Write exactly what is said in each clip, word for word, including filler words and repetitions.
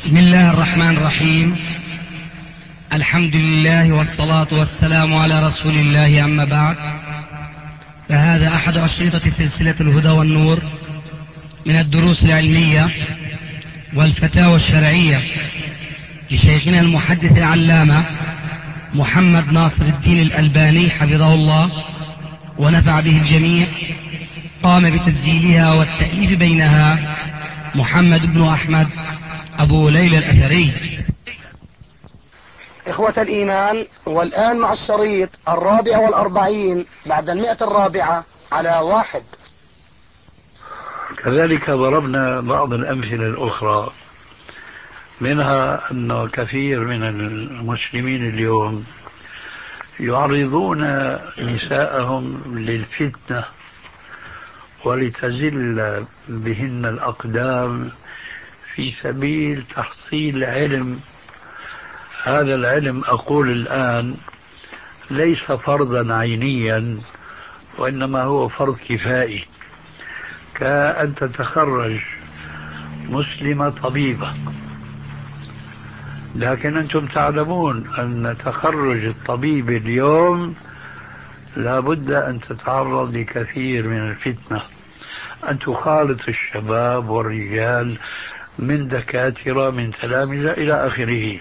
بسم الله الرحمن الرحيم. الحمد لله والصلاة والسلام على رسول الله، أما بعد، فهذا أحد أشرطة سلسلة الهدى والنور من الدروس العلمية والفتاوى الشرعية لشيخنا المحدث العلامة محمد ناصر الدين الألباني حفظه الله ونفع به الجميع. قام بتسجيلها والتأليف بينها محمد بن أحمد أبو ليلى الأثري. إخوة الإيمان، والآن مع الشريط الرابع والأربعين بعد المئة الرابعة على واحد. كذلك ضربنا بعض الأمثلة الأخرى، منها أن كثير من المسلمين اليوم يعرضون نساءهم للفتنة ولتزل بهن الأقدام في سبيل تحصيل علم. هذا العلم أقول الآن ليس فرضا عينيا، وإنما هو فرض كفائي، كأن تتخرج مسلمة طبيبة، لكن أنتم تعلمون أن تخرج الطبيب اليوم لابد أن تتعرض لكثير من الفتنة، أن تخالط الشباب والرجال من دكاترة من تلامذة إلى آخره.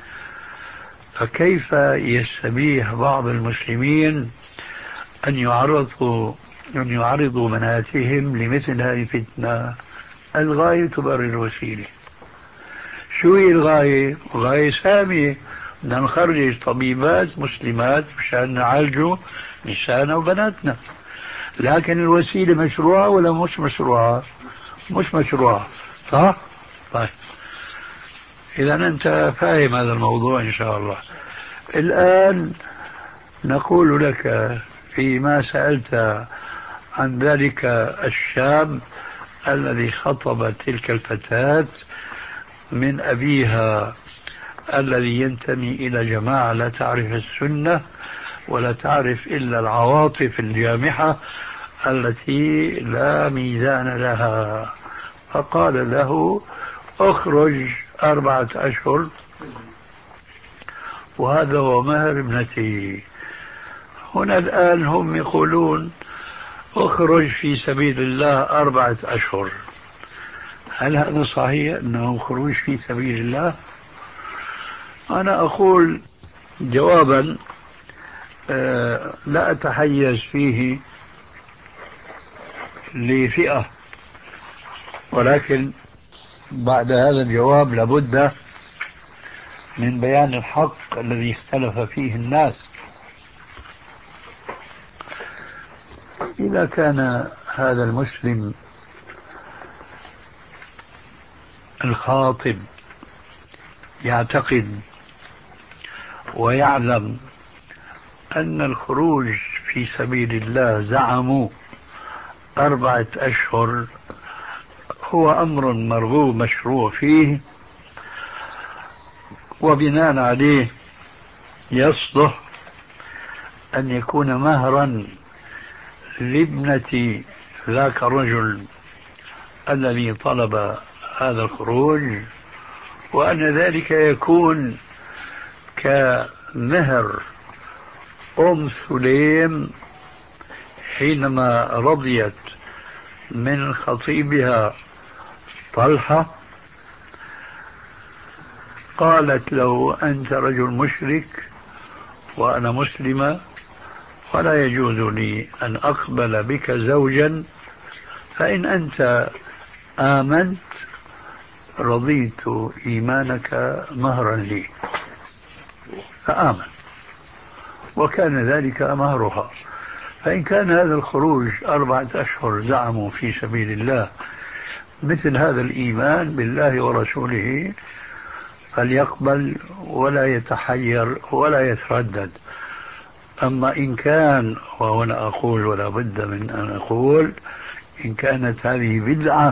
فكيف يستبيح بعض المسلمين أن يعرضوا أن يعرضوا بناتهم لمثل هذه الفتنة؟ الغاية تبرر الوسيلة. شو هي الغاية؟ غاية سامية، بدنا نخرج طبيبات مسلمات مشان نعالجوا نساءنا وبناتنا، لكن الوسيلة مشروعة ولا مش مشروعة؟ مش مشروعة، صح؟ طيب، إذا أنت فاهم هذا الموضوع إن شاء الله. الآن نقول لك فيما سألت عن ذلك الشاب الذي خطب تلك الفتاة من أبيها الذي ينتمي إلى جماعة لا تعرف السنة ولا تعرف إلا العواطف الجامحة التي لا ميزان لها، فقال له اخرج أربعة أشهر وهذا هو مهر ابنتي. هنا الآن هم يقولون اخرج في سبيل الله أربعة أشهر. هل هذا صحيح أنه خروج في سبيل الله؟ أنا أقول جوابا آه لا أتحيز فيه لفئة، ولكن بعد هذا الجواب لابد من بيان الحق الذي اختلف فيه الناس. إذا كان هذا المسلم الخاطب يعتقد ويعلم أن الخروج في سبيل الله زعموا أربعة أشهر هو أمر مرغوب مشروع فيه، وبناء عليه يصلح أن يكون مهرا لابنة ذاك الرجل الذي طلب هذا الخروج، وأن ذلك يكون كمهر أم سليم حينما رضيت من خطيبها طلحة، قالت له أنت رجل مشرك وأنا مسلمة ولا يجوز لي أن أقبل بك زوجا، فإن أنت آمنت رضيت إيمانك مهرا لي، فآمن، وكان ذلك مهرها. فإن كان هذا الخروج أربعة أشهر زعموا في سبيل الله مثل هذا الإيمان بالله ورسوله فليقبل ولا يتحير ولا يتردد. أما إن كان، وهنا أقول ولا بد من أن أقول، إن كانت هذه بدعة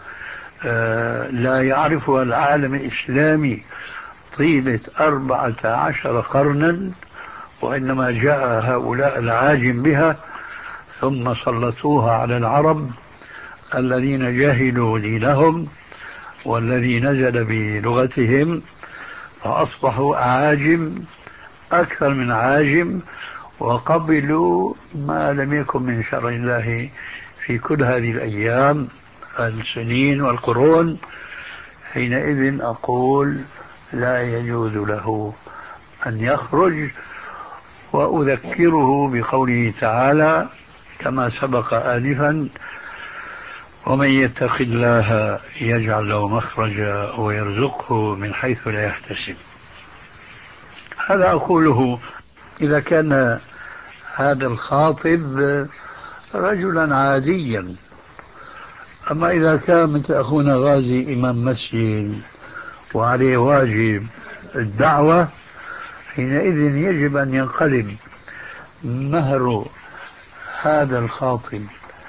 لا يعرفها العالم الإسلامي طيلة أربعة عشر قرنا، وإنما جاء هؤلاء العاجم بها ثم سلطوها على العرب الذين جهلوا دينهم والذي نزل بلغتهم، فأصبحوا أعاجم أكثر من عاجم، وقبلوا ما لم يكن من شرع الله في كل هذه الأيام السنين والقرون. حينئذ أقول لا يجوز له أن يخرج. وأذكره بقوله تعالى كما سبق آنفا: ومن يتق الله يجعل له مخرجا ويرزقه من حيث لا يحتسب. هذا أقوله إذا كان هذا الخاطب رجلا عاديا. أما إذا كان مثل أخونا غازي إمام مسجد وعليه واجب الدعوة، حينئذ يجب أن ينقلب مهر هذا الخاطب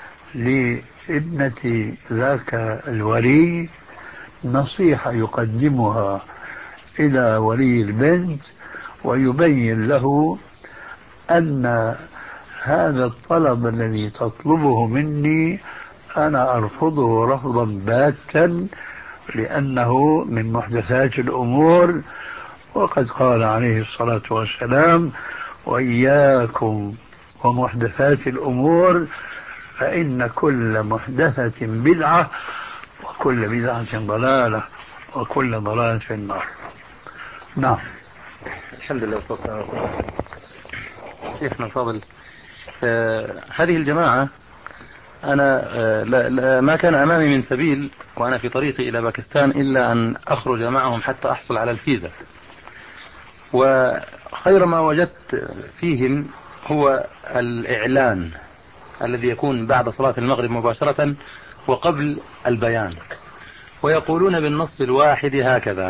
لابنة ذاك الولي نصيحة يقدمها إلى ولي البنت، ويبين له أن هذا الطلب الذي تطلبه مني أنا أرفضه رفضا باتا، لأنه من محدثات الأمور، وقد قال عليه الصلاة والسلام: وإياكم ومحدثات الأمور فإن كل محدثة بدعة وكل بدعة ضلالة وكل ضلالة في النار. نعم. الحمد لله والصلاة والسلام. شيخنا الفاضل، آه هذه الجماعة أنا آه لا لا ما كان أمامي من سبيل وأنا في طريقي إلى باكستان إلا أن أخرج معهم حتى أحصل على الفيزا. وخير ما وجدت فيهم هو الإعلان الذي يكون بعد صلاة المغرب مباشرة وقبل البيان، ويقولون بالنص الواحد هكذا: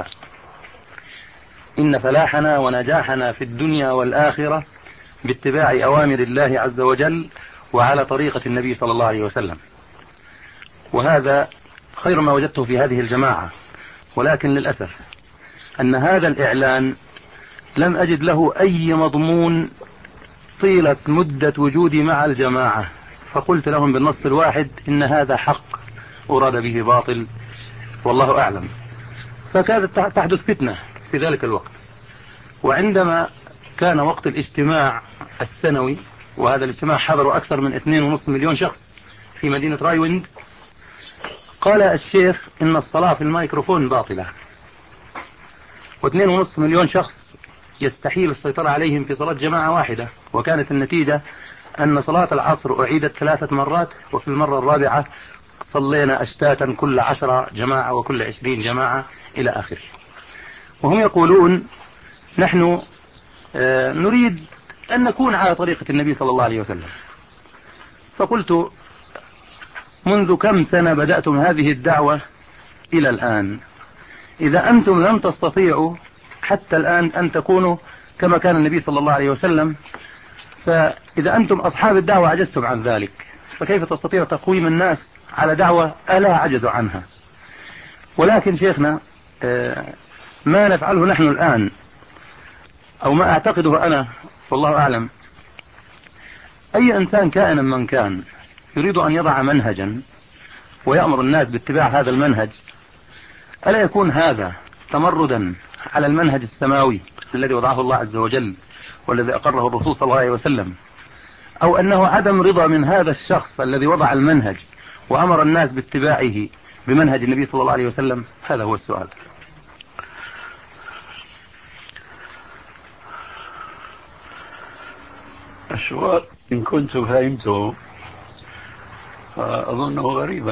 إن فلاحنا ونجاحنا في الدنيا والآخرة باتباع أوامر الله عز وجل وعلى طريقة النبي صلى الله عليه وسلم. وهذا خير ما وجدته في هذه الجماعة. ولكن للأسف أن هذا الإعلان لم أجد له أي مضمون طيلة مدة وجودي مع الجماعة، فقلت لهم بالنص الواحد: إن هذا حق أراد به باطل والله أعلم. فكانت تحدث فتنة في ذلك الوقت. وعندما كان وقت الاجتماع السنوي، وهذا الاجتماع حضروا أكثر من اثنين ونصف مليون شخص في مدينة رايوند، قال الشيخ إن الصلاة في الميكروفون باطلة، واثنين ونصف مليون شخص يستحيل السيطرة عليهم في صلاة جماعة واحدة. وكانت النتيجة أن صلاة العصر أعيدت ثلاثة مرات، وفي المرة الرابعة صلينا أشتاتا كل عشرة جماعة وكل عشرين جماعة إلى آخره. وهم يقولون: نحن نريد أن نكون على طريقة النبي صلى الله عليه وسلم. فقلت: منذ كم سنة بدأتم هذه الدعوة إلى الآن؟ إذا أنتم لم تستطيعوا حتى الآن أن تكونوا كما كان النبي صلى الله عليه وسلم، فإذا أنتم أصحاب الدعوة عجزتم عن ذلك، فكيف تستطيع تقويم الناس على دعوة ألا عجزوا عنها؟ ولكن شيخنا، ما نفعله نحن الآن أو ما أعتقده أنا والله أعلم، أي إنسان كائنا من كان يريد أن يضع منهجا ويأمر الناس باتباع هذا المنهج، ألا يكون هذا تمردا على المنهج السماوي الذي وضعه الله عز وجل والذي أقره الرسول صلى الله عليه وسلم، أو أنه عدم رضا من هذا الشخص الذي وضع المنهج وأمر الناس باتباعه بمنهج النبي صلى الله عليه وسلم؟ هذا هو السؤال. السؤال إن كنت فهمته أظنه غريبا،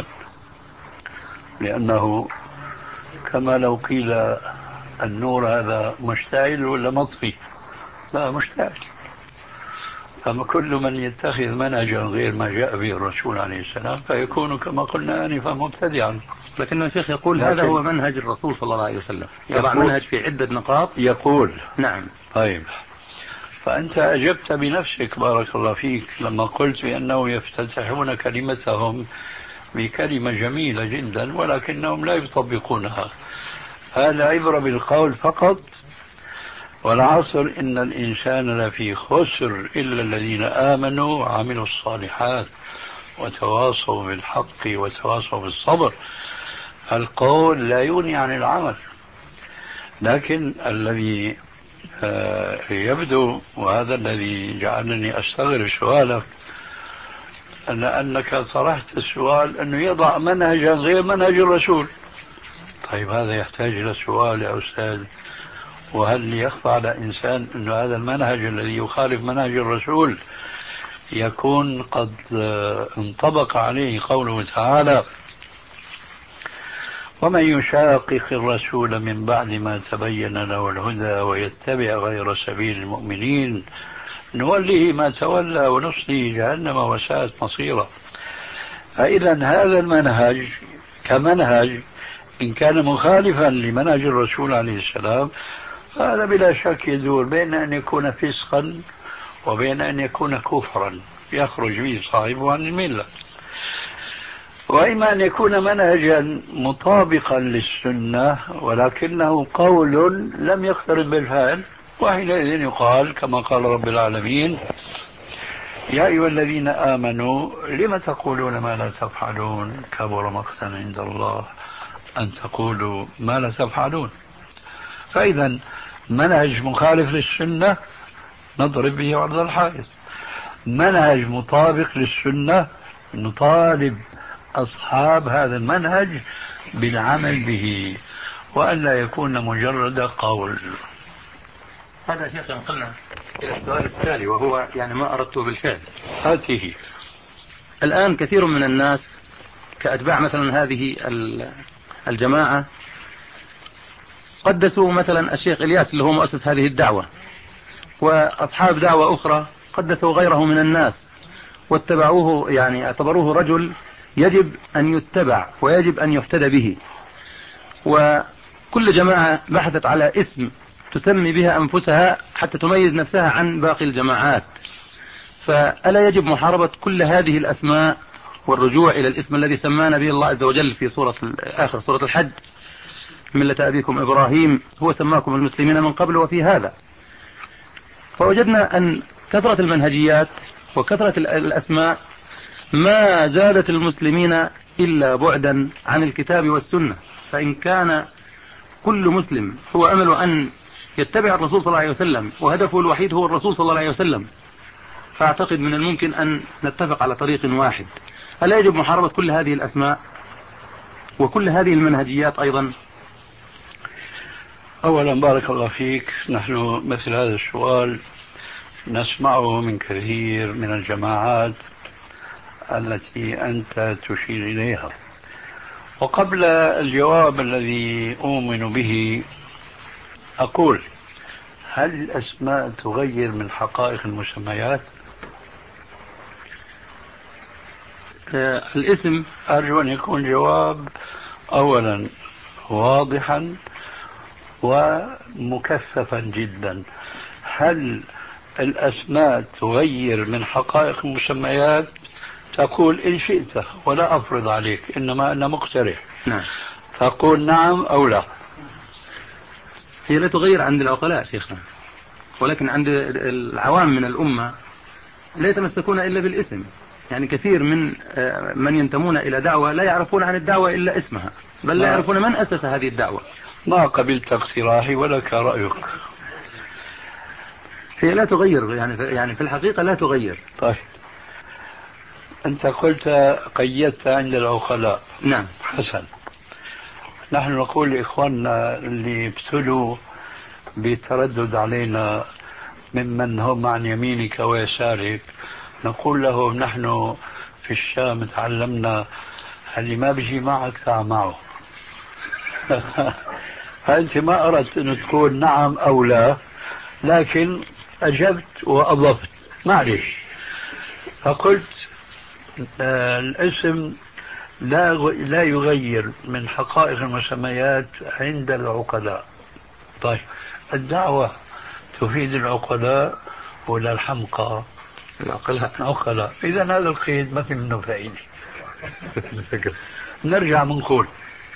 لأنه كما لو قيل النور هذا مشتعل ولا مطفي؟ لا، مشتعل. فما كل من يتخذ منهجا غير ما جاء به الرسول عليه السلام فيكون كما قلنا آنفا مبتدعا. لكن الشيخ يقول هذا هو منهج الرسول صلى الله عليه وسلم، يضع منهج في عدة نقاط. يقول نعم. طيب، فأنت أجبت بنفسك بارك الله فيك لما قلت بأنه يفتتحون كلمتهم بكلمة جميلة جدا ولكنهم لا يطبقونها. هذا عبرة بالقول فقط. والعصر إن الإنسان لفي خسر إلا الذين آمنوا وعملوا الصالحات وتواصوا بالحق وتواصوا بالصبر. القول لا يغني عن العمل. لكن الذي يبدو، وهذا الذي جعلني أستغرب سؤالك، أن أنك طرحت السؤال أنه يضع منهجا غير منهج الرسول. طيب هذا يحتاج إلى سؤال يا أستاذ، وهل يخفى على إنسان أن هذا المنهج الذي يخالف منهج الرسول يكون قد انطبق عليه قوله تعالى: ومن يشاقق الرسول من بعد ما تبين له الهدى ويتبع غير سبيل المؤمنين نوله ما تولى ونصله جهنم وساءت مصيرا. فإذا هذا المنهج كمنهج إن كان مخالفا لمنهج الرسول عليه السلام هذا بلا شك يدور بين أن يكون فسقا وبين أن يكون كفرا يخرج به صاحبه عن الملة، وإما أن يكون منهجا مطابقا للسنة ولكنه قول لم يقترن بالفعل، وحينئذ يقال كما قال رب العالمين: يا أيها الذين آمنوا لم تقولون ما لا تفعلون كبر مقتا عند الله أن تقولوا ما لا تفعلون. فإذا منهج مخالف للسنة نضرب به عرض الحائط، منهج مطابق للسنة نطالب أصحاب هذا المنهج بالعمل به وأن لا يكون مجرد قول. هذا شيخ ينقلنا إلى السؤال التالي، وهو يعني ما أردته بالفعل. هاته الآن كثير من الناس كأتباع مثلا هذه الجماعة قدسوا مثلا الشيخ إلياس اللي هو مؤسس هذه الدعوة، وأصحاب دعوة أخرى قدسوا غيره من الناس واتبعوه، يعني اعتبروه رجل يجب أن يتبع ويجب أن يحتدى به، وكل جماعة بحثت على اسم تسمي بها أنفسها حتى تميز نفسها عن باقي الجماعات. فألا يجب محاربة كل هذه الأسماء والرجوع إلى الاسم الذي سمانا به الله عز وجل في سورة آخر سورة الحج: ملة أبيكم إبراهيم هو سماكم المسلمين من قبل وفي هذا. فوجدنا أن كثرة المنهجيات وكثرة الأسماء ما زادت المسلمين إلا بعدا عن الكتاب والسنة. فإن كان كل مسلم هو أمل أن يتبع الرسول صلى الله عليه وسلم وهدفه الوحيد هو الرسول صلى الله عليه وسلم، فأعتقد من الممكن أن نتفق على طريق واحد. ألا يجب محاربة كل هذه الأسماء وكل هذه المنهجيات أيضا؟ أولا بارك الله فيك، نحن مثل هذا السؤال نسمعه من كثير من الجماعات التي أنت تشير إليها. وقبل الجواب الذي أؤمن به أقول: هل الأسماء تغير من حقائق المسميات؟ الاسم أرجو أن يكون جواب أولا واضحا ومكثفا جدا. هل الأسماء تغير من حقائق المسميات؟ تقول إن شئت ولا أفرض عليك، إنما أنا مقترح. نعم. تقول نعم أو لا. هي لا تغير عند العقلاء شيخنا، ولكن عند العوام من الأمة لا يتمسكون إلا بالاسم. يعني كثير من من ينتمون إلى دعوة لا يعرفون عن الدعوة إلا اسمها، بل لا يعرفون من أسس هذه الدعوة. ما قبلت اقتراحي ولك رأيك. هي لا تغير، يعني يعني في الحقيقة لا تغير. طيب أنت قلت قيدت عند العقلاء. نعم. حسن. نحن نقول لإخواننا اللي ابتلوا بتردد علينا ممن هم عن يمينك ويسارك، نقول لهم: نحن في الشام تعلمنا اللي ما بيجي معك ساعة معه. فأنت ما أردت أن تقول نعم أو لا، لكن أجبت وأضفت، معلش. فقلت آه الاسم لا لا يغير من حقائق المسميات عند العقلاء. طيب الدعوة تفيد العقلاء ولا الحمقى؟ العقلاء. العقلاء. إذا هذا القيد ما في منه فائدة. نرجع منقول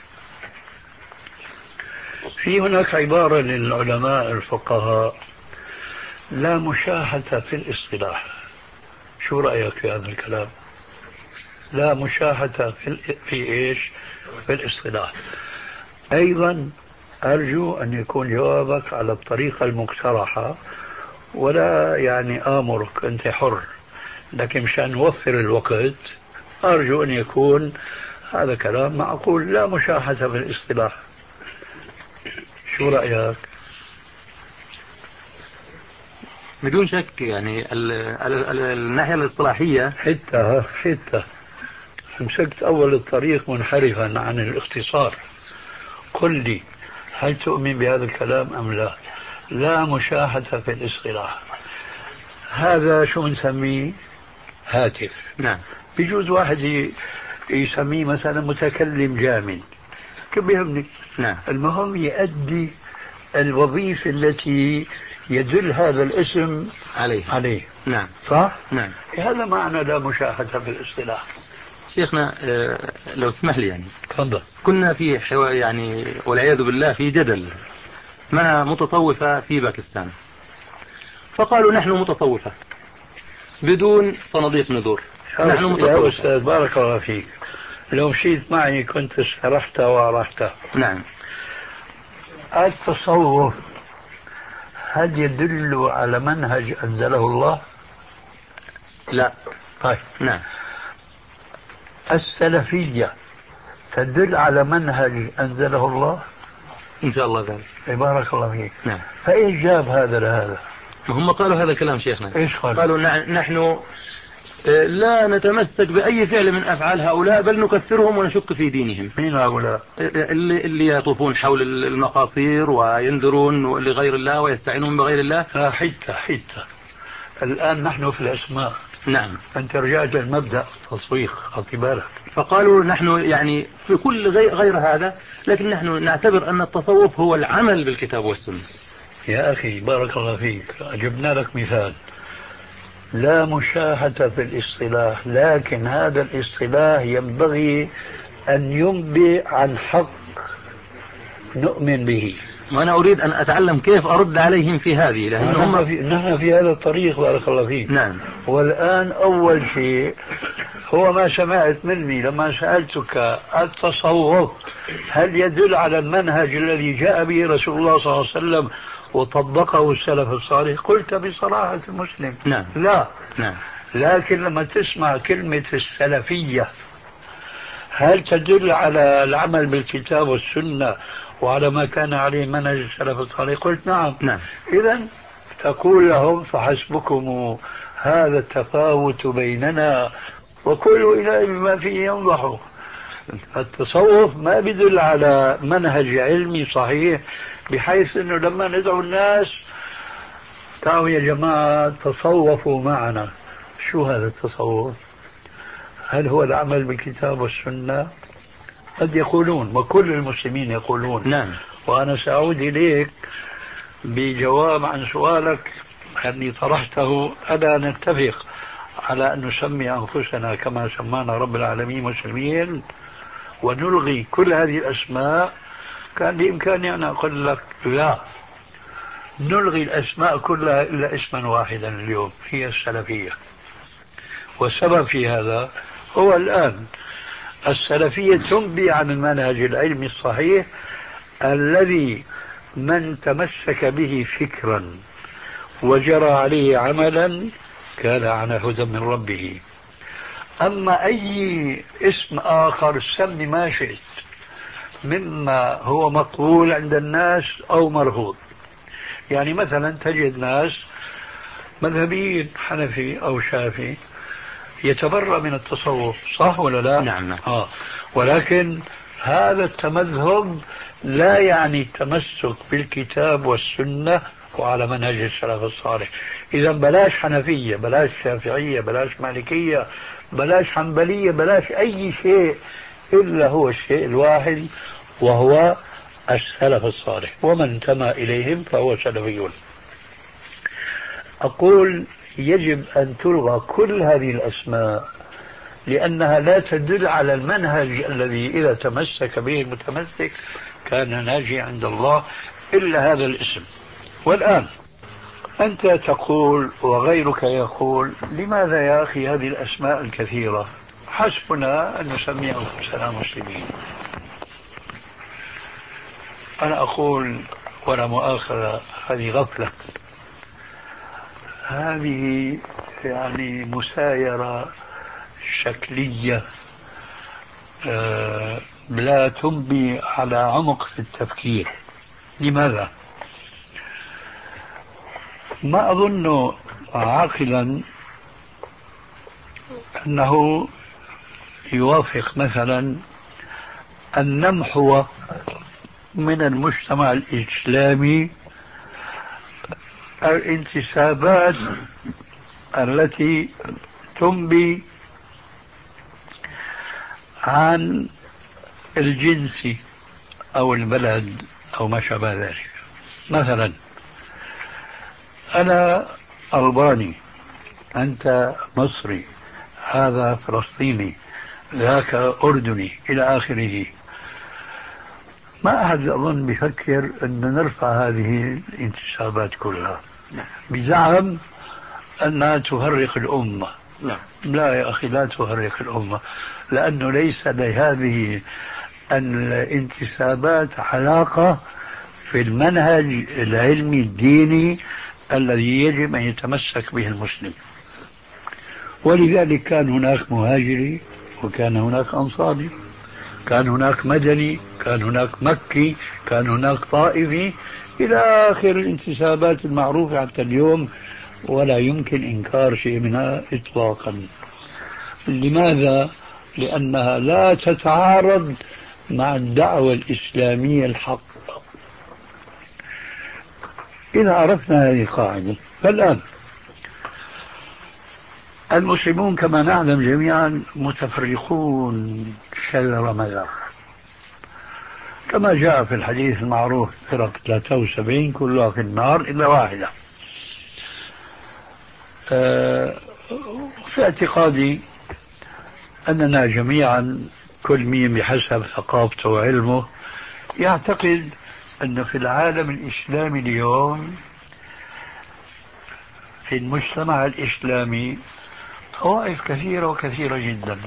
في هناك عبارة للعلماء الفقهاء: لا مشاحة في الاصطلاح. شو رأيك في هذا الكلام؟ لا مشاحة في, في إيش؟ في الاصطلاح. أيضا أرجو أن يكون جوابك على الطريقة المقترحة، ولا يعني آمرك، أنت حر، لكن مشان نوفر الوقت أرجو أن يكون هذا كلام معقول، لا مشاحة في الاصطلاح. شو رأيك؟ بدون شك يعني ال ال ال الناحية الاصطلاحية حتى حتى مسكت أول الطريق منحرفا عن الاختصار. قل لي هل تؤمن بهذا الكلام أم لا؟ لا مشاحة في الاصطلاح، هذا شو نسميه؟ هاتف. نعم. بيجوز واحد يسميه مثلا متكلم جامد، كيف بيهمني؟ نعم. المهم يؤدي الوظيفة التي يدل هذا الاسم عليه. عليه. نعم. صح؟ نعم. هذا معنى لا مشاحة في الاصطلاح. شيخنا لو تسمح لي يعني تفضل. كنا في حو... يعني والعياذ بالله في جدل مع متصوفة في باكستان، فقالوا نحن متصوفة بدون صناديق نذور، نحن متصوفة. يا أستاذ بارك الله فيك، لو مشيت معي كنت استرحت وأرحت. نعم. التصوف هل يدل على منهج أنزله الله؟ لا. طيب. نعم. السلفية تدل على منهج أنزله الله؟ إن شاء الله ذلك. بارك الله فيك. نعم. فإيش جاب هذا لهذا؟ هم قالوا هذا الكلام شيخنا. إيش قالوا؟ قالوا نحن لا نتمسك بأي فعل من أفعال هؤلاء، بل نكفرهم ونشك في دينهم. مين هؤلاء؟ اللي, اللي يطوفون حول المقاصير وينذرون لغير الله ويستعينون بغير الله. لا حتى حتى الآن نحن في الأسماء. نعم. أنت رجعت للمبدأ التصويق، خذي بالك. فقالوا نحن يعني في كل غير, غير هذا، لكن نحن نعتبر أن التصوف هو العمل بالكتاب والسنة. يا أخي بارك الله فيك، جبنا لك مثال. لا مشاحة في الاصطلاح، لكن هذا الاصطلاح ينبغي أن ينبئ عن حق نؤمن به. وأنا أريد أن أتعلم كيف أرد عليهم في هذه، لأنهم نحن في, نحن في هذا الطريق بارك الله فيك. نعم. والآن أول شيء هو ما سمعت مني لما سألتك التصوف هل يدل على المنهج الذي جاء به رسول الله صلى الله عليه وسلم وطبقه السلف الصالح؟ قلت بصراحة المسلم نعم. لا. نعم. لكن لما تسمع كلمة السلفية هل تدل على العمل بالكتاب والسنة وعلى ما كان عليه منهج السلف الصالح؟ قلت نعم. نعم. إذن تقول لهم فحسبكم هذا التفاوت بيننا وكل إله بما فيه ينضح. التصوف ما بيدل على منهج علمي صحيح، بحيث أنه لما ندعو الناس تعالوا يا جماعة تصوفوا معنا. شو هذا التصوف؟ هل هو العمل بالكتاب والسنة؟ قد يقولون، وكل المسلمين يقولون. نعم. وأنا سأعود إليك بجواب عن سؤالك الذي طرحته. ألا نتفق على أن نسمي أنفسنا كما سمانا رب العالمين مسلمين ونلغي كل هذه الأسماء؟ كان بإمكاني أن أقول لك لا، نلغي الأسماء كلها إلا اسما واحدا اليوم، هي السلفية. والسبب في هذا هو الآن السلفية تنبي عن المنهج العلمي الصحيح الذي من تمسك به فكرا وجرى عليه عملا كان على هدى من ربه. أما أي اسم آخر سمي ما شئت مما هو مقبول عند الناس أو مرفوض. يعني مثلا تجد ناس مذهبيين حنفي أو شافعي يتبرأ من التصوف، صح ولا لا؟ نعم. آه. ولكن هذا التمذهب لا يعني التمسك بالكتاب والسنة وعلى منهج السلف الصالح. إذا بلاش حنفية، بلاش شافعية، بلاش مالكية، بلاش حنبلية، بلاش أي شيء إلا هو الشيء الواحد وهو السلف الصالح، ومن انتمى إليهم فهو سلفيون. أقول يجب أن تلغى كل هذه الأسماء لأنها لا تدل على المنهج الذي إذا تمسك به المتمسك كان ناجي عند الله إلا هذا الاسم. والآن أنت تقول وغيرك يقول لماذا يا أخي هذه الأسماء الكثيرة؟ حسبنا أن نسمي أنفسنا مسلمين. أنا أقول ولا مؤاخذة، هذه غفلة، هذه يعني مسايرة شكلية آه لا تنبي على عمق في التفكير. لماذا؟ ما أظن عاقلا أنه يوافق مثلا أن نمحو من المجتمع الإسلامي الانتسابات التي تنبي عن الجنس أو البلد أو ما شابه ذلك. مثلا أنا ألباني، أنت مصري، هذا فلسطيني، ذاك أردني، إلى آخره. ما أحد أظن بيفكر أن نرفع هذه الانتسابات كلها بزعم أنها تفرق الأمة. لا يا أخي، لا تفرق الأمة، لأنه ليس لهذه الانتسابات علاقة في المنهج العلمي الديني الذي يجب أن يتمسك به المسلم. ولذلك كان هناك مهاجري، وكان هناك أنصاري، كان هناك مدني، كان هناك مكي، كان هناك طائفي، إلى آخر الانتسابات المعروفة حتى اليوم، ولا يمكن إنكار شيء منها إطلاقا. لماذا؟ لأنها لا تتعارض مع الدعوة الإسلامية الحق. إذا عرفنا هذه القاعدة، فالآن المسلمون كما نعلم جميعا متفرقون شذر مذر، كما جاء في الحديث المعروف: فرق ثلاثة وسبعين كلها في النار إلا واحدة. في اعتقادي أننا جميعا كل مين بحسب ثقافته وعلمه يعتقد أن في العالم الإسلامي اليوم، في المجتمع الإسلامي، طوائف كثيرة وكثيرة جدا،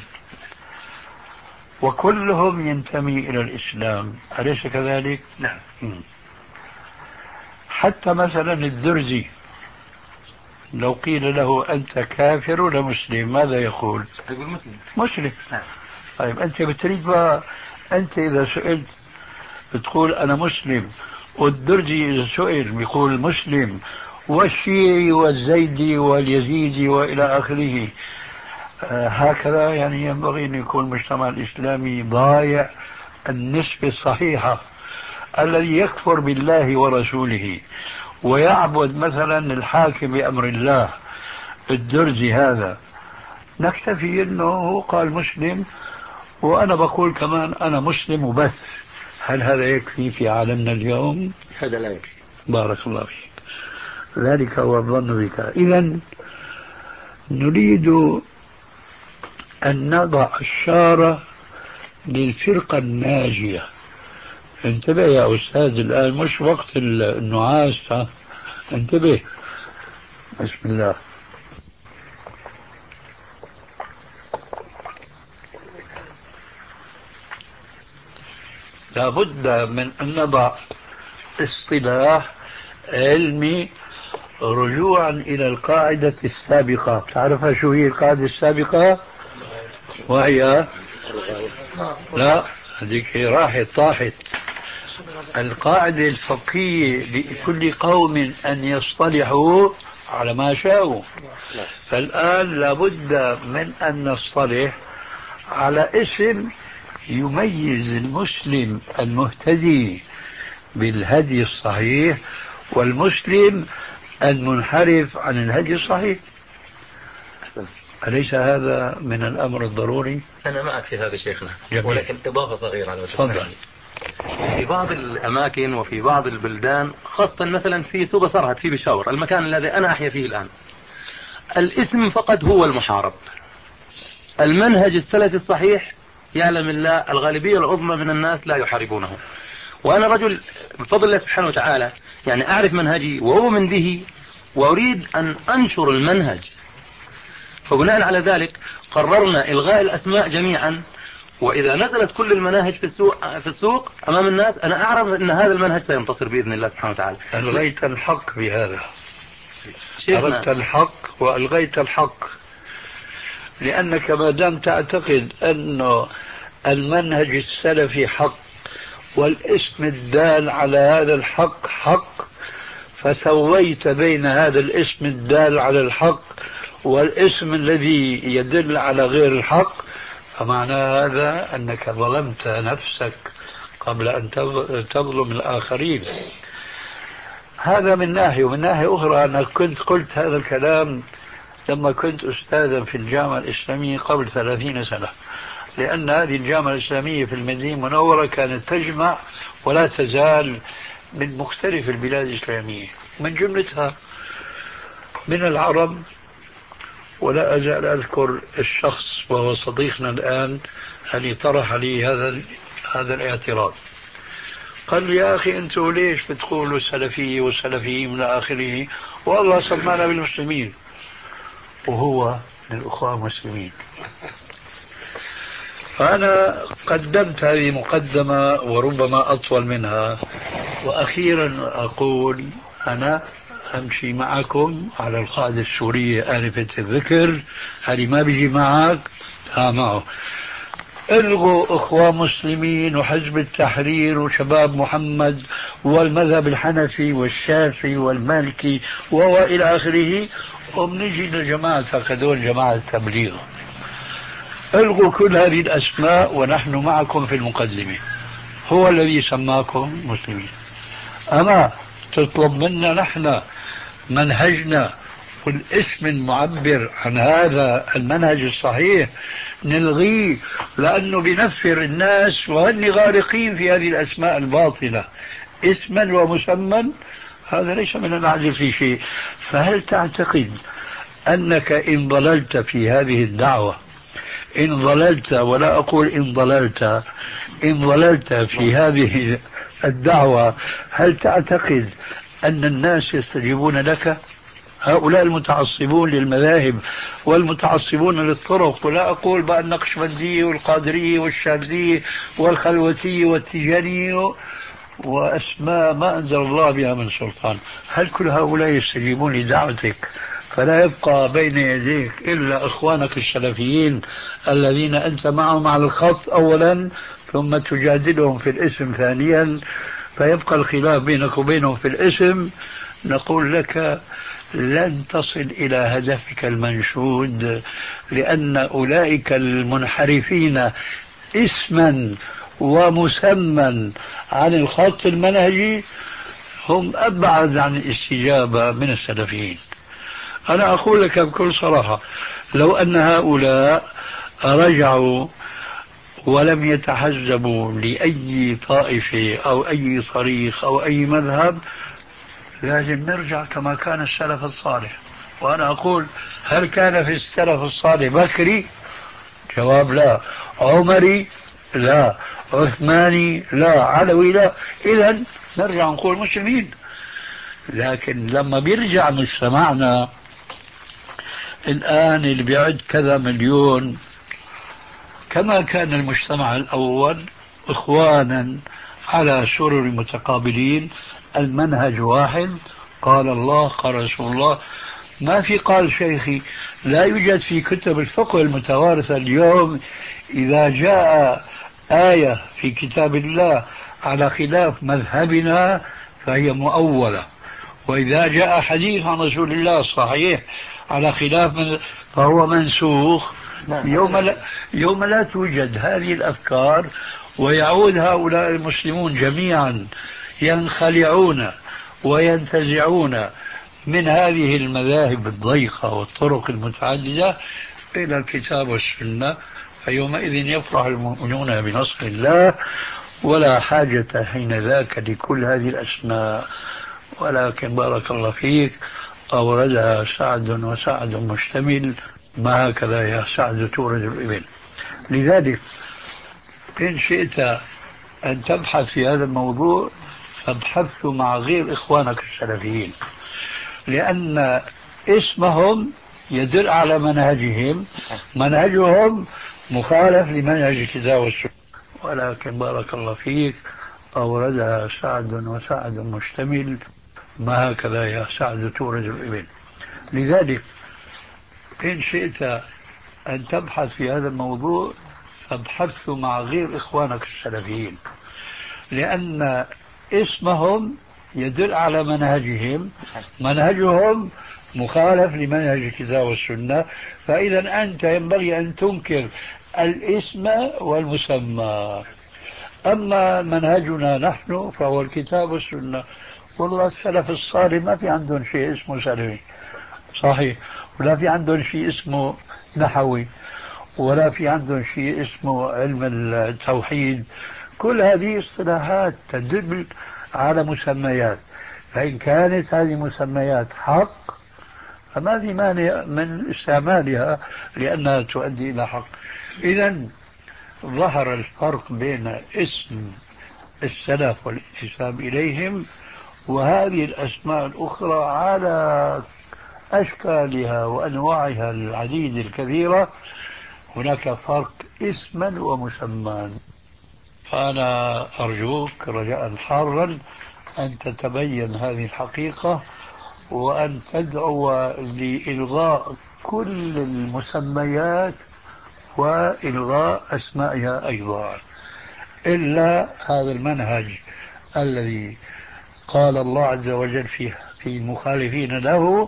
وكلهم ينتمي إلى الإسلام، أليس كذلك؟ نعم. حتى مثلا الدرزي لو قيل له أنت كافر ولا مسلم، ماذا يقول؟ يقول مسلم. مسلم. نعم. طيب أنت بتريد بقى، أنت إذا سئلت بتقول أنا مسلم، والدرزي إذا سئل بيقول مسلم، والشيعي والزيدي واليزيدي وإلى آخره. آه هكذا يعني ينبغي أن يكون المجتمع الإسلامي ضايع النسبة الصحيحة. الذي يكفر بالله ورسوله ويعبد مثلا الحاكم بأمر الله الدرزي هذا، نكتفي أنه قال مسلم وأنا بقول كمان أنا مسلم وبس. هل هذا يكفي في عالمنا اليوم؟ هذا لا يكفي. بارك الله فيك. ذلك هو الظن بك. إذن نريد أن نضع الشارة للفرقة الناجية. انتبه يا أستاذ، الآن مش وقت النعاس. انتبه. بسم الله. لابد من أن نضع اصطلاح علمي رجوعا إلى القاعدة السابقة. تعرفها شو هي القاعدة السابقة؟ وهي لا هذيك راحت طاحت. القاعدة الفقهية لكل قوم أن يصطلحوا على ما شاءوا. فالآن لابد من أن نصطلح على اسم يميز المسلم المهتدي بالهدي الصحيح والمسلم المنحرف عن الهدي الصحيح. أليس هذا من الأمر الضروري؟ أنا معك في هذا شيخنا، جميل. ولكن إضافة صغيرة على وجه. في بعض الأماكن وفي بعض البلدان، خاصة مثلا في سوق فرهد في بشاور، المكان الذي أنا أحيا فيه الآن، الاسم فقط هو المحارب. المنهج السلفي الصحيح يعلم الله الغالبية العظمى من الناس لا يحاربونه. وأنا رجل بفضل الله سبحانه وتعالى يعني أعرف منهجي وأؤمن به وأريد أن أنشر المنهج. فبناء على ذلك قررنا إلغاء الأسماء جميعا، وإذا نزلت كل المناهج في السوق, في السوق أمام الناس أنا أعرف أن هذا المنهج سينتصر بإذن الله سبحانه وتعالى. ألغيت الحق بهذا، شيخنا أردت الحق وألغيت الحق، لأنك ما دام تعتقد أنه المنهج السلفي حق والاسم الدال على هذا الحق حق، فسويت بين هذا الاسم الدال على الحق والاسم الذي يدل على غير الحق، فمعنى هذا أنك ظلمت نفسك قبل أن تظلم الآخرين. هذا من ناحية. ومن ناحية أخرى أنا كنت قلت هذا الكلام لما كنت أستاذا في الجامعة الإسلامية قبل ثلاثين سنة، لأن هذه الجامعة الإسلامية في المدينة المنورة كانت تجمع ولا تزال من مختلف البلاد الإسلامية، من جملتها من العرب. ولا أزال أذكر الشخص وهو صديقنا الآن الذي طرح لي هذا هذا الاعتراض. قال لي يا أخي أنتوا ليش بتقولوا السلفية والسلفيين من آخره والله سمانا بالمسلمين وهو من الأخوة المسلمين؟ فأنا قدمت هذه مقدمة وربما أطول منها، وأخيرا أقول أنا أمشي معكم على القاعدة السورية آنفة الذكر، هذه ما بيجي معك ها معه. الغوا أخوة مسلمين وحزب التحرير وشباب محمد والمذهب الحنفي والشافعي والمالكي وإلى آخره، وبنجي لجماعتك هذول جماعة التبليغ. الغوا كل هذه الأسماء ونحن معكم في المقدمة. هو الذي سماكم مسلمين، أما تطلب منا نحن منهجنا والاسم المعبر عن هذا المنهج الصحيح نلغيه، لأنه بنفر الناس وهن غارقين في هذه الأسماء الباطلة اسما ومسمى. هذا ليس من العدل في شيء. فهل تعتقد أنك إن ضللت في هذه الدعوة، إن ضللت ولا أقول إن ضللت إن ضللت في هذه الدعوة، هل تعتقد أن الناس يستجيبون لك؟ هؤلاء المتعصبون للمذاهب والمتعصبون للطرق، ولا أقول بقى النقشبندية والقادرية والشاذلية والخلوتية والتيجانية وأسماء ما أنزل الله بها من سلطان، هل كل هؤلاء يستجيبون لدعوتك؟ فلا يبقى بين يديك إلا إخوانك السلفيين الذين أنت معهم على الخط أولا، ثم تجادلهم في الاسم ثانيا، فيبقى الخلاف بينك وبينهم في الاسم. نقول لك لن تصل إلى هدفك المنشود، لأن أولئك المنحرفين اسما ومسمى عن الخط المنهجي هم أبعد عن الاستجابة من السلفيين. أنا أقول لك بكل صراحة، لو أن هؤلاء رجعوا ولم يتحزبوا لأي طائفة أو أي طريق أو أي مذهب، لازم نرجع كما كان السلف الصالح. وأنا أقول هل كان في السلف الصالح بكري؟ جواب لا. عمري؟ لا. عثماني؟ لا. علوي؟ لا. إذن نرجع نقول مسلمين. لكن لما بيرجع مجتمعنا الآن اللي بيعد كذا مليون كما كان المجتمع الأول إخوانا على سرر متقابلين، المنهج واحد، قال الله قال رسول الله، ما في قال شيخي. لا يوجد في كتب الفقه المتوارثة اليوم إذا جاء آية في كتاب الله على خلاف مذهبنا فهي مؤولة، وإذا جاء حديث عن رسول الله صحيح على خلاف من فهو منسوخ. يوم لا, يوم لا توجد هذه الأفكار ويعود هؤلاء المسلمون جميعا ينخلعون وينتزعون من هذه المذاهب الضيقة والطرق المتعددة إلى الكتاب والسنة، فيومئذ يفرح المؤمنون بنصر الله ولا حاجة حين ذاك لكل هذه الأسماء. ولكن بارك الله فيك أوردها سعد وسعد مشتمل، ما هكذا يا سعد تورد الإبل. لذلك إن شئت أن تبحث في هذا الموضوع فابحث مع غير إخوانك السلفيين، لأن اسمهم يدل على منهجهم، منهجهم مخالف لمنهج الكتاب والسنة. ولكن بارك الله فيك أوردها سعد وسعد مشتمل، ما هكذا يا سعد تورد الإبل. لذلك إن شئت أن تبحث في هذا الموضوع فابحث مع غير إخوانك السلفيين، لأن اسمهم يدل على منهجهم، منهجهم مخالف لمنهج الكتاب والسنة. فإذا أنت ينبغي أن تنكر الاسم والمسمى. أما منهجنا نحن فهو الكتاب والسنة. والله السلف الصالح ما في عندهم شيء اسمه سلفي صحيح، ولا في عندهم شيء اسمه نحوي، ولا في عندهم شيء اسمه علم التوحيد. كل هذه اصطلاحات تدل على مسميات، فإن كانت هذه مسميات حق فما في مانع من استعمالها لأنها تؤدي إلى حق. إذن ظهر الفرق بين اسم السلف والانتساب إليهم وهذه الأسماء الأخرى على أشكالها وأنواعها العديدة الكثيرة. هناك فرق اسما ومسمى. فأنا أرجوك رجاء حارا أن تتبين هذه الحقيقة وأن تدعو لإلغاء كل المسميات وإلغاء أسمائها أيضا، إلا هذا المنهج الذي قال الله عز وجل فيه في المخالفين له: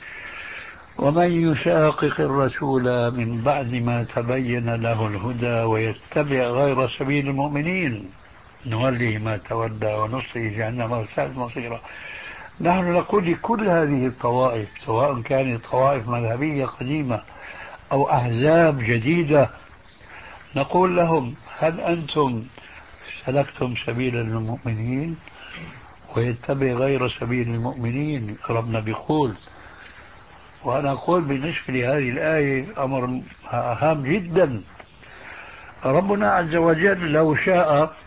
ومن يشاقق الرسول من بعد ما تبين له الهدى ويتبع غير سبيل المؤمنين نوله ما تولى ونصله جهنم وساءت مصيرا. نحن نقول لكل هذه الطوائف، سواء كانت طوائف مذهبية قديمة أو أحزاب جديدة، نقول لهم: هل أنتم سلكتم سبيل المؤمنين؟ ويتبع غير سبيل المؤمنين ربنا بيقول. وأنا أقول بالنسبة لهذه الآية أمر هام جدا. ربنا عز وجل لو شاء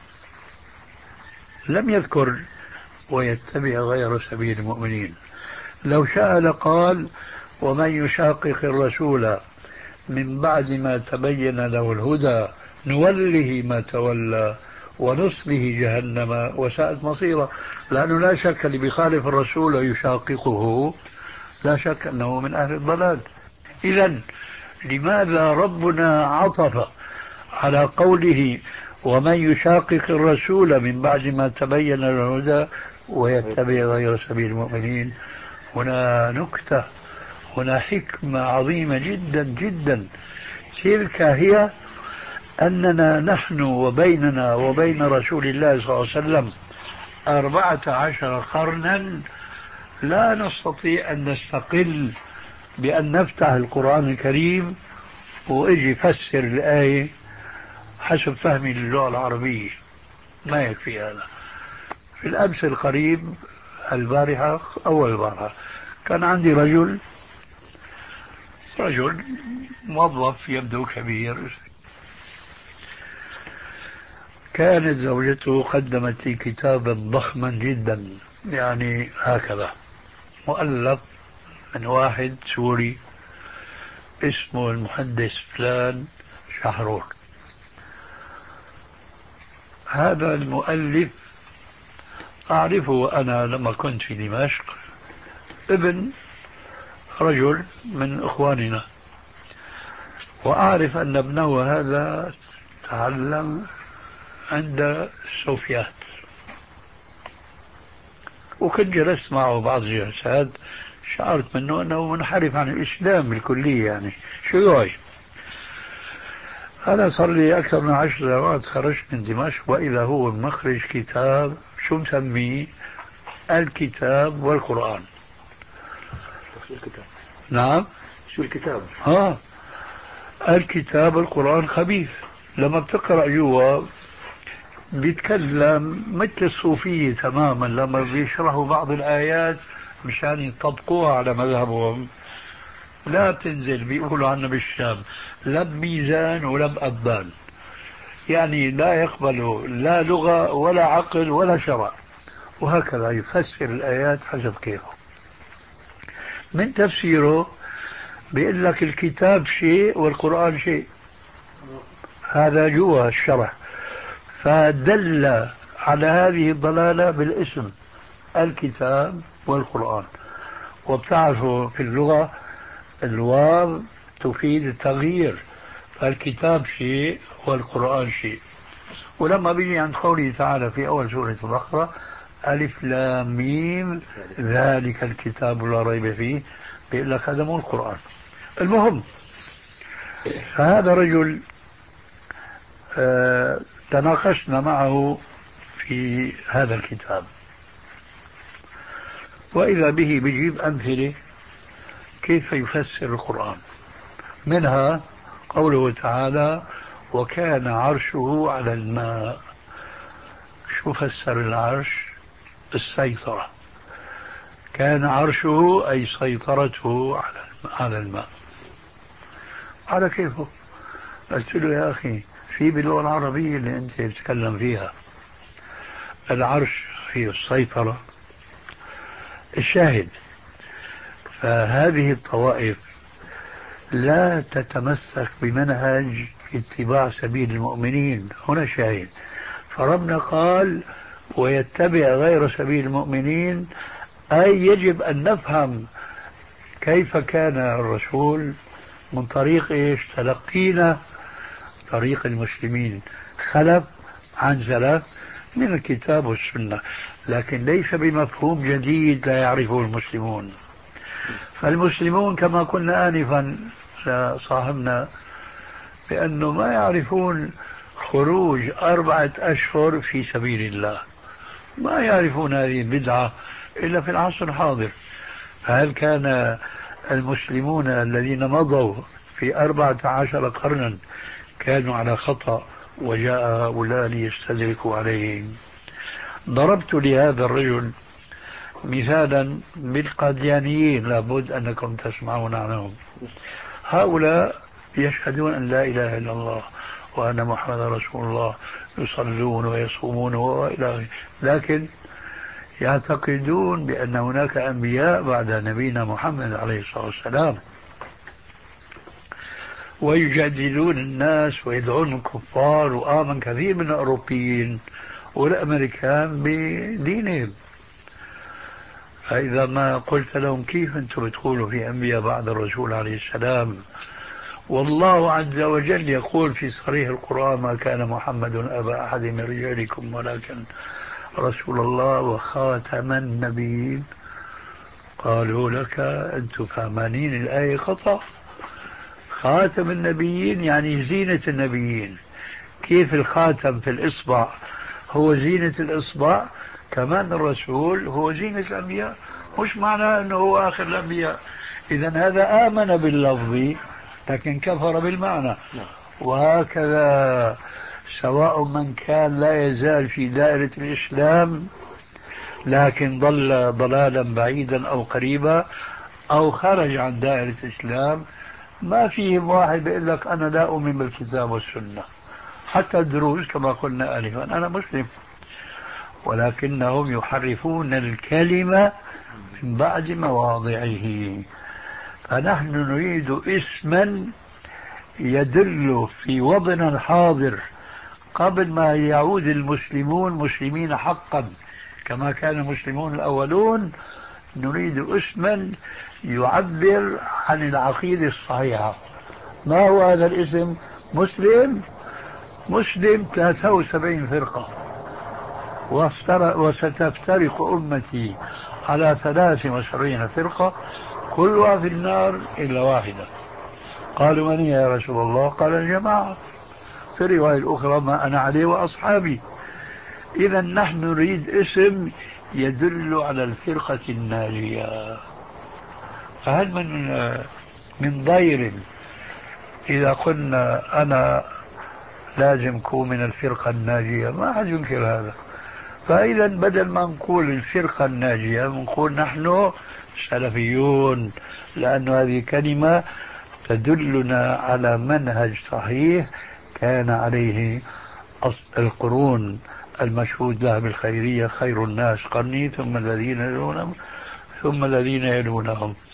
لم يذكر ويتبع غير سبيل المؤمنين، لو شاء لقال: ومن يشاقق الرسول من بعد ما تبين له الهدى نوله ما تولى ونصله جهنم وساءت مصيرا. لأنه لا شك اللي بيخالف الرسول ويشاققه لا شك أنه من أهل الضلال. إذن لماذا ربنا عطف على قوله ومن يشاقق الرسول من بعد ما تبين له الهدى ويتبع غير سبيل المؤمنين؟ هنا نكتة، هنا حكمة عظيمة جدا جدا. تلك هي أننا نحن وبيننا وبين رسول الله صلى الله عليه وسلم أربعة عشر قرنا لا نستطيع أن نستقل بأن نفتح القرآن الكريم وإجي فسر الآية حسب فهمي للغة العربية. ما يكفي هذا. في الأمس القريب البارحة أول البارحة كان عندي رجل رجل موظف يبدو كبير، كانت زوجته قدمت لي كتابا ضخما جدا، يعني هكذا، مؤلف من واحد سوري اسمه المحدث فلان شحرور. هذا المؤلف أعرفه أنا لما كنت في دمشق، ابن رجل من إخواننا، وأعرف أن ابنه هذا تعلم عند السوفيات، وكنت جلست معه بعض الجلسات شعرت منه أنه منحرف عن الإسلام بالكلية، يعني شيوعي. أنا صار لي أكثر من عشر سنوات خرجت من دمشق وإذا هو مخرج كتاب شو مسميه الكتاب والقرآن. شو الكتاب؟ نعم شو الكتاب؟ ها الكتاب والقرآن خبيث. لما بتقرأ جوا بيتكلم مثل الصوفية تماما، لما بيشرحوا بعض الآيات مشان يطبقوها على مذهبهم لا بتنزل، بيقولوا عنا بالشام لا بميزان ولا بأبان، يعني لا يقبلوا لا لغة ولا عقل ولا شرع، وهكذا يفسر الآيات حسب كيفه. من تفسيره بيقول لك الكتاب شيء والقرآن شيء، هذا جوا الشرح. فدل على هذه الضلالة بالاسم الكتاب والقرآن. وبتعرفوا في اللغة الواو تفيد التغيير، فالكتاب شيء والقرآن شيء. ولما بيجي عند قوله تعالى في أول سورة البقرة ألف لام ميم ذلك الكتاب لا ريب فيه، بيقول لك هذا مو القرآن. المهم، فهذا رجل آه تناقشنا معه في هذا الكتاب، وإذا به بيجيب أمثلة كيف يفسر القرآن. منها قوله تعالى وكان عرشه على الماء. شو فسر العرش؟ السيطرة. كان عرشه أي سيطرته على الماء. على كيفه؟ قلت له يا أخي في باللغة العربية اللي أنت بتتكلم فيها العرش هي السيطرة. الشاهد، فهذه الطوائف لا تتمسك بمنهج اتباع سبيل المؤمنين. هنا شاهد، فربنا قال ويتبع غير سبيل المؤمنين، أي يجب أن نفهم كيف كان الرسول من طريق إيش؟ تلقينا طريق المسلمين خلف عن سلف من الكتاب والسنة، لكن ليس بمفهوم جديد لا يعرفه المسلمون. فالمسلمون كما قلنا آنفا لصاحبنا بأنه ما يعرفون خروج أربعة أشهر في سبيل الله، ما يعرفون هذه البدعة إلا في العصر الحاضر. فهل كان المسلمون الذين مضوا في أربعة عشر قرنا كانوا على خطأ وجاء هؤلاء ليستدركوا عليهم؟ ضربت لهذا الرجل مثالا بالقاديانيين، لابد أنكم تسمعون عنهم. هؤلاء يشهدون أن لا إله إلا الله وأن محمد رسول الله، يصلون ويصومون وإلى، لكن يعتقدون بأن هناك أنبياء بعد نبينا محمد عليه الصلاة والسلام، ويجادلون الناس ويدعون الكفار، وآمن كثير من الأوروبيين والأمريكان بدينهم. فإذا ما قلت لهم كيف أنتم بتقولوا في أنبياء بعد الرسول عليه السلام، والله عز وجل يقول في صريح القرآن ما كان محمد أبا أحد من رجالكم ولكن رسول الله وخاتم النبيين، قالوا لك أنتم فهمانين الآية خطأ. خاتم النبيين يعني زينة النبيين. كيف الخاتم في الإصبع هو زينة الإصبع، كمان الرسول هو زينة الأنبياء، مش معناه أنه هو آخر الأنبياء. إذن هذا آمن باللفظ لكن كفر بالمعنى. وهكذا سواء من كان لا يزال في دائرة الإسلام لكن ضل ضلالا بعيدا أو قريبا، أو خرج عن دائرة الإسلام، ما فيهم واحد بيقول لك أنا لا أؤمن بالكتاب والسنة. حتى الدروز كما قلنا آنفا أنا مسلم، ولكنهم يحرفون الكلمة من بعد مواضعه. فنحن نريد اسما يدل في وضعنا الحاضر قبل ما يعود المسلمون مسلمين حقا كما كان المسلمون الأولون، نريد اسما يعبر عن العقيدة الصحيحة. ما هو هذا الاسم؟ مسلم. مسلم ثلاثة وسبعين فرقة، وستفترق أمتي على ثلاث وسبعين فرقة كلها في النار إلا واحدة. قالوا من هي يا رسول الله؟ قال الجماعة. في الرواية الأخرى ما أنا عليه وأصحابي. إذا نحن نريد اسم يدل على الفرقة الناجية. فهل من من ضير إذا قلنا أنا لازم كون من الفرقة الناجية؟ ما أحد ينكر هذا. فإذا بدل ما نقول الفرقة الناجية نقول نحن سلفيون، لأن هذه كلمة تدلنا على منهج صحيح كان عليه القرون المشهود لها بالخيرية، خير الناس قرني ثم الذين يلونهم ثم الذين يلونهم.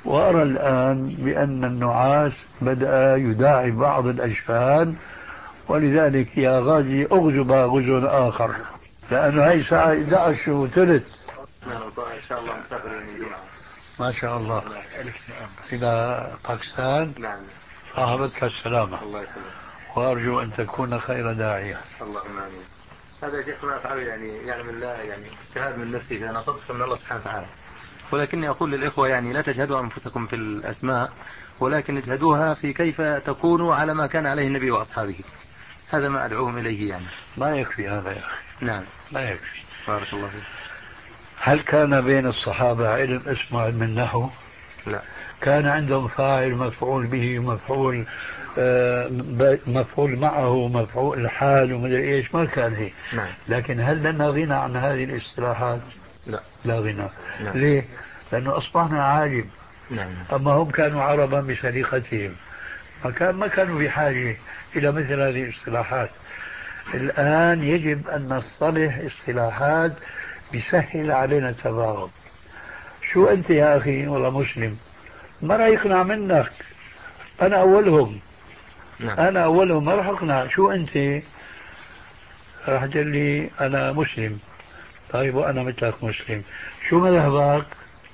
وأرى الآن بأن النعاس بدأ يداعي بعض الأجفان، ولذلك يا غازي اغزو غزو آخر، لأنه هي الساعة إحدى عشر وثلث. إن شاء الله مسافر يوم الجمعة ما شاء الله إلى باكستان. نعم. صاحبتك السلامة. الله يسلمك. وأرجو أن تكون خير داعية. اللهم آمين. هذا شيخ ما أفعله يعني يعلم الله، يعني اجتهاد من نفسي، فأنا صدق من الله سبحانه وتعالى. ولكني أقول للإخوة يعني لا تجهدوا أنفسكم في الأسماء، ولكن اجهدوها في كيف تكونوا على ما كان عليه النبي وأصحابه. هذا ما أدعوهم إليه يعني. ما يكفي هذا يا أخي. نعم ما يكفي. بارك الله فيك. هل كان بين الصحابة علم اسمه علم النحو؟ لا. كان عندهم فاعل مفعول به مفعول آه مفعول معه مفعول الحال ومدري ايش، ما كان هيك. نعم. لكن هل لنا غنى عن هذه الاصطلاحات؟ لا. لا غنى. نعم. ليه؟ لأنه أصبحنا عالم. نعم. أما هم كانوا عربا بسليقتهم، فكان ما كانوا بحاجة إلى مثل هذه الاصطلاحات. الآن يجب أن نصطلح اصطلاحات بيسهل علينا التفاهم. شو أنت يا أخي والله مسلم، ما راح يقنع منك، أنا أولهم. نعم. أنا أولهم ما راح أقنع. شو أنت؟ راح تقول لي أنا مسلم. طيب وأنا مثلك مسلم، شو مذهبك؟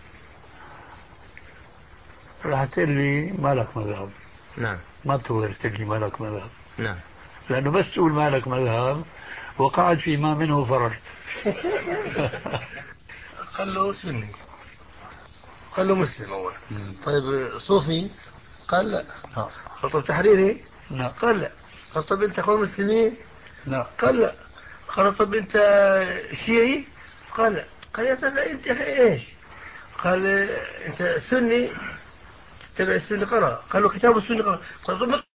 راح تقول لي ما لك مذهب. نعم. ما تقدر تقول لي ما لك مذهب، نعم. لأنه بس تقول ما لك مذهب وقعد فيما منه فررت. قال له سني، قال له مسلم أول. طيب صوفي؟ قال لا. قال طب تحريري؟ لا. قال لا. قال طب أنت أخوان مسلمين؟ لا. قال لا. قال طب أنت شيعي؟ قال لا. قال يا سيدي أنت إيش؟ قال أنت سني تتبع السنة؟ قرأ. قال له كتاب السنة قرأ. قال طب